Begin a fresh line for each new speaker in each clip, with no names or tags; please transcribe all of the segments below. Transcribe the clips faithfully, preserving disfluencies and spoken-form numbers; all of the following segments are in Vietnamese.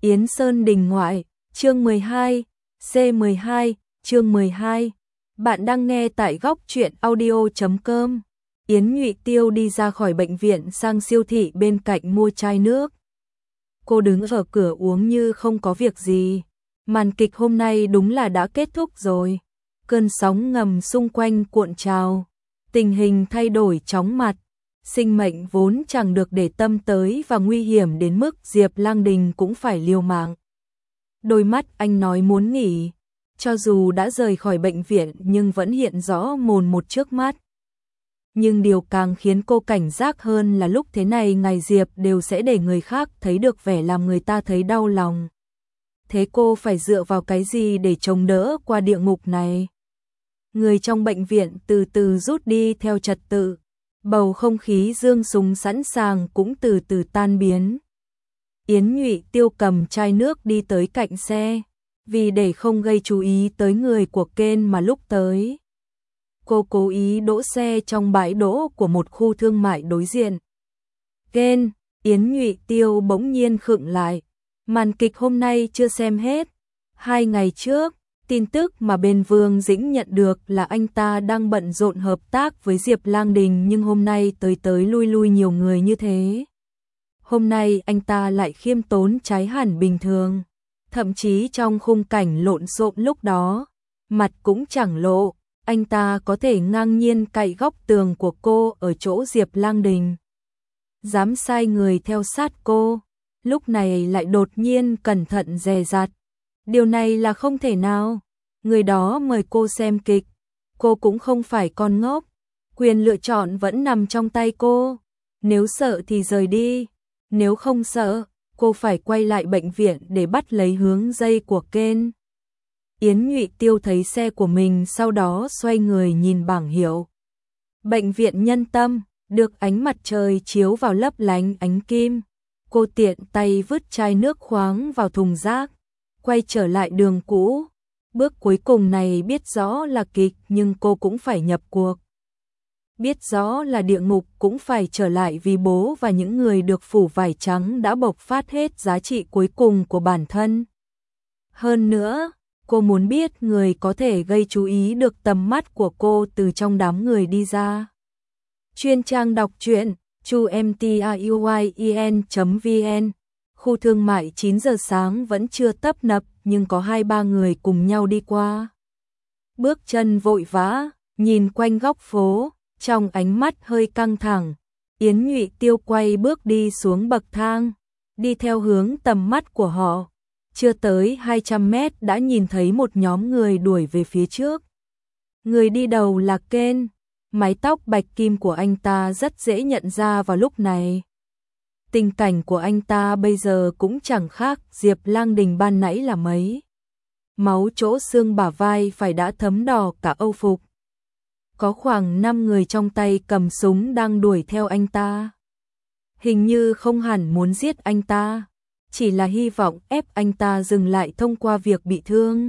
Yến Sơn Đình ngoại, chương mười hai, C mười hai, chương mười hai. Bạn đang nghe tại góc truyện audio chấm com. Yến Nhụy Tiêu đi ra khỏi bệnh viện sang siêu thị bên cạnh mua chai nước. Cô đứng ở cửa uống như không có việc gì. Màn kịch hôm nay đúng là đã kết thúc rồi. Cơn sóng ngầm xung quanh cuộn trào. Tình hình thay đổi chóng mặt. Sinh mệnh vốn chẳng được để tâm tới và nguy hiểm đến mức Diệp Lang Đình cũng phải liều mạng. Đôi mắt anh nói muốn nghỉ, cho dù đã rời khỏi bệnh viện nhưng vẫn hiện rõ mồn một trước mắt. Nhưng điều càng khiến cô cảnh giác hơn là lúc thế này ngày Diệp đều sẽ để người khác thấy được vẻ làm người ta thấy đau lòng. Thế cô phải dựa vào cái gì để chống đỡ qua địa ngục này? Người trong bệnh viện từ từ rút đi theo trật tự. Bầu không khí dương súng sẵn sàng cũng từ từ tan biến. Yến Nhụy Tiêu cầm chai nước đi tới cạnh xe, vì để không gây chú ý tới người của Ken mà lúc tới. Cô cố ý đỗ xe trong bãi đỗ của một khu thương mại đối diện. Ken, Yến Nhụy Tiêu bỗng nhiên khựng lại. Màn kịch hôm nay chưa xem hết. Hai ngày trước, tin tức mà bên Vương Dĩnh nhận được là anh ta đang bận rộn hợp tác với Diệp Lang Đình, nhưng hôm nay tới tới lui lui nhiều người như thế. Hôm nay anh ta lại khiêm tốn trái hẳn bình thường. Thậm chí trong khung cảnh lộn xộn lúc đó, mặt cũng chẳng lộ, anh ta có thể ngang nhiên cạy góc tường của cô ở chỗ Diệp Lang Đình. Dám sai người theo sát cô, lúc này lại đột nhiên cẩn thận dè dặt. Điều này là không thể nào. Người đó mời cô xem kịch, cô cũng không phải con ngốc. Quyền lựa chọn vẫn nằm trong tay cô. Nếu sợ thì rời đi, nếu không sợ, cô phải quay lại bệnh viện để bắt lấy hướng dây của Ken. Yến Nhụy Tiêu thấy xe của mình, sau đó xoay người nhìn bảng hiệu. Bệnh viện Nhân Tâm, được ánh mặt trời chiếu vào lấp lánh ánh kim. Cô tiện tay vứt chai nước khoáng vào thùng rác, quay trở lại đường cũ. Bước cuối cùng này biết rõ là kịch nhưng cô cũng phải nhập cuộc. Biết rõ là địa ngục cũng phải trở lại, vì bố và những người được phủ vải trắng đã bộc phát hết giá trị cuối cùng của bản thân. Hơn nữa, cô muốn biết người có thể gây chú ý được tầm mắt của cô từ trong đám người đi ra. Chuyên trang đọc truyện chu em t a u i e n chấm v n. Khu thương mại chín giờ sáng vẫn chưa tấp nập, nhưng có hai ba người cùng nhau đi qua. Bước chân vội vã, nhìn quanh góc phố, trong ánh mắt hơi căng thẳng. Yến Nhụy Tiêu quay bước đi xuống bậc thang, đi theo hướng tầm mắt của họ. Chưa tới hai trăm mét đã nhìn thấy một nhóm người đuổi về phía trước. Người đi đầu là Ken, mái tóc bạch kim của anh ta rất dễ nhận ra vào lúc này. Tình cảnh của anh ta bây giờ cũng chẳng khác Diệp Lang Đình ban nãy là mấy. Máu chỗ xương bả vai phải đã thấm đỏ cả âu phục. Có khoảng năm người trong tay cầm súng đang đuổi theo anh ta. Hình như không hẳn muốn giết anh ta, chỉ là hy vọng ép anh ta dừng lại thông qua việc bị thương.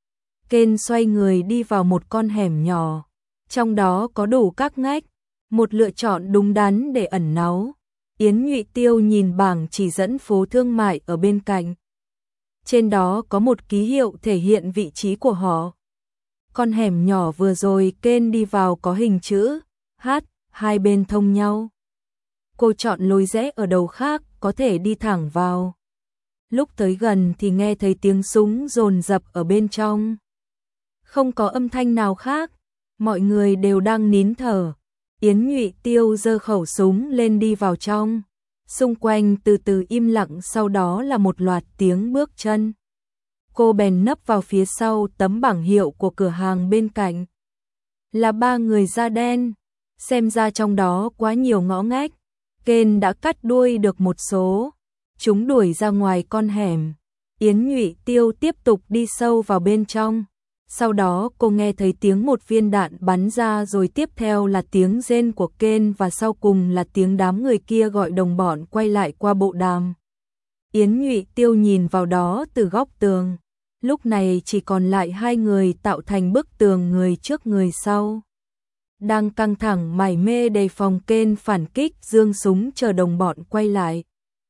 Ken xoay người đi vào một con hẻm nhỏ, trong đó có đủ các ngách, một lựa chọn đúng đắn để ẩn náu. Yến Nhụy Tiêu nhìn bảng chỉ dẫn phố thương mại ở bên cạnh. Trên đó có một ký hiệu thể hiện vị trí của họ. Con hẻm nhỏ vừa rồi Ken đi vào có hình chữ H, hai bên thông nhau. Cô chọn lối rẽ ở đầu khác, có thể đi thẳng vào. Lúc tới gần thì nghe thấy tiếng súng dồn dập ở bên trong. Không có âm thanh nào khác, mọi người đều đang nín thở. Yến Nhụy Tiêu giơ khẩu súng lên đi vào trong. Xung quanh từ từ im lặng, sau đó là một loạt tiếng bước chân. Cô bèn nấp vào phía sau tấm bảng hiệu của cửa hàng bên cạnh. Là ba người da đen, xem ra trong đó quá nhiều ngõ ngách. Ken đã cắt đuôi được một số. Chúng đuổi ra ngoài con hẻm. Yến Nhụy Tiêu tiếp tục đi sâu vào bên trong. Sau đó cô nghe thấy tiếng một viên đạn bắn ra, rồi tiếp theo là tiếng rên của Ken và sau cùng là tiếng đám người kia gọi đồng bọn quay lại qua bộ đàm. Yến Nhụy Tiêu nhìn vào đó từ góc tường. Lúc này chỉ còn lại hai người tạo thành bức tường, người trước người sau. Đang căng thẳng mải mê đề phòng Ken phản kích, giương súng chờ đồng bọn quay lại.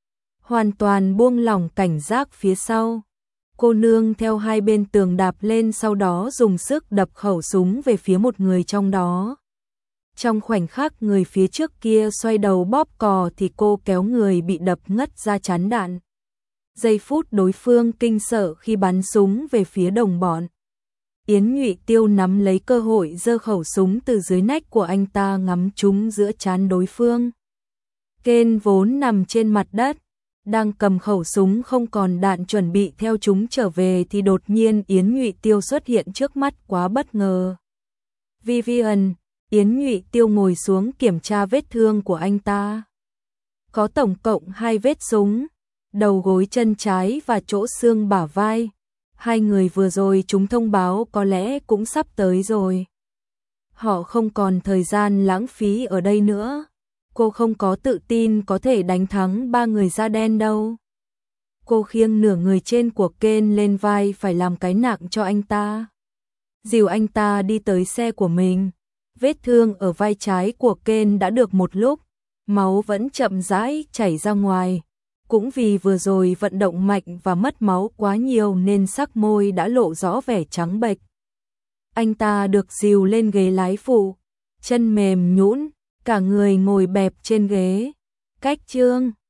hoàn toàn buông lỏng cảnh giác phía sau. Cô nương theo hai bên tường đạp lên, sau đó dùng sức đập khẩu súng về phía một người trong đó. Trong khoảnh khắc người phía trước kia xoay đầu bóp cò thì cô kéo người bị đập ngất ra chắn đạn. Giây phút đối phương kinh sợ khi bắn súng về phía đồng bọn. Yến Nhụy Tiêu nắm lấy cơ hội giơ khẩu súng từ dưới nách của anh ta ngắm trúng giữa trán đối phương. Kên vốn nằm trên mặt đất, đang cầm khẩu súng không còn đạn chuẩn bị theo chúng trở về thì đột nhiên Yến Nhụy Tiêu xuất hiện trước mắt, quá bất ngờ. Vivian, Yến Nhụy Tiêu ngồi xuống kiểm tra vết thương của anh ta. Có tổng cộng hai vết súng, đầu gối chân trái và chỗ xương bả vai. Hai người vừa rồi chúng thông báo có lẽ cũng sắp tới rồi. Họ không còn thời gian lãng phí ở đây nữa. Cô không có tự tin có thể đánh thắng ba người da đen đâu. Cô khiêng nửa người trên của Ken lên vai phải làm cái nặng cho anh ta. Dìu anh ta đi tới xe của mình. Vết thương ở vai trái của Ken đã được một lúc, máu vẫn chậm rãi chảy ra ngoài. Cũng vì vừa rồi vận động mạnh và mất máu quá nhiều nên sắc môi đã lộ rõ vẻ trắng bệch. Anh ta được dìu lên ghế lái phụ, chân mềm nhũn, cả người ngồi bẹp trên ghế. Cách Trương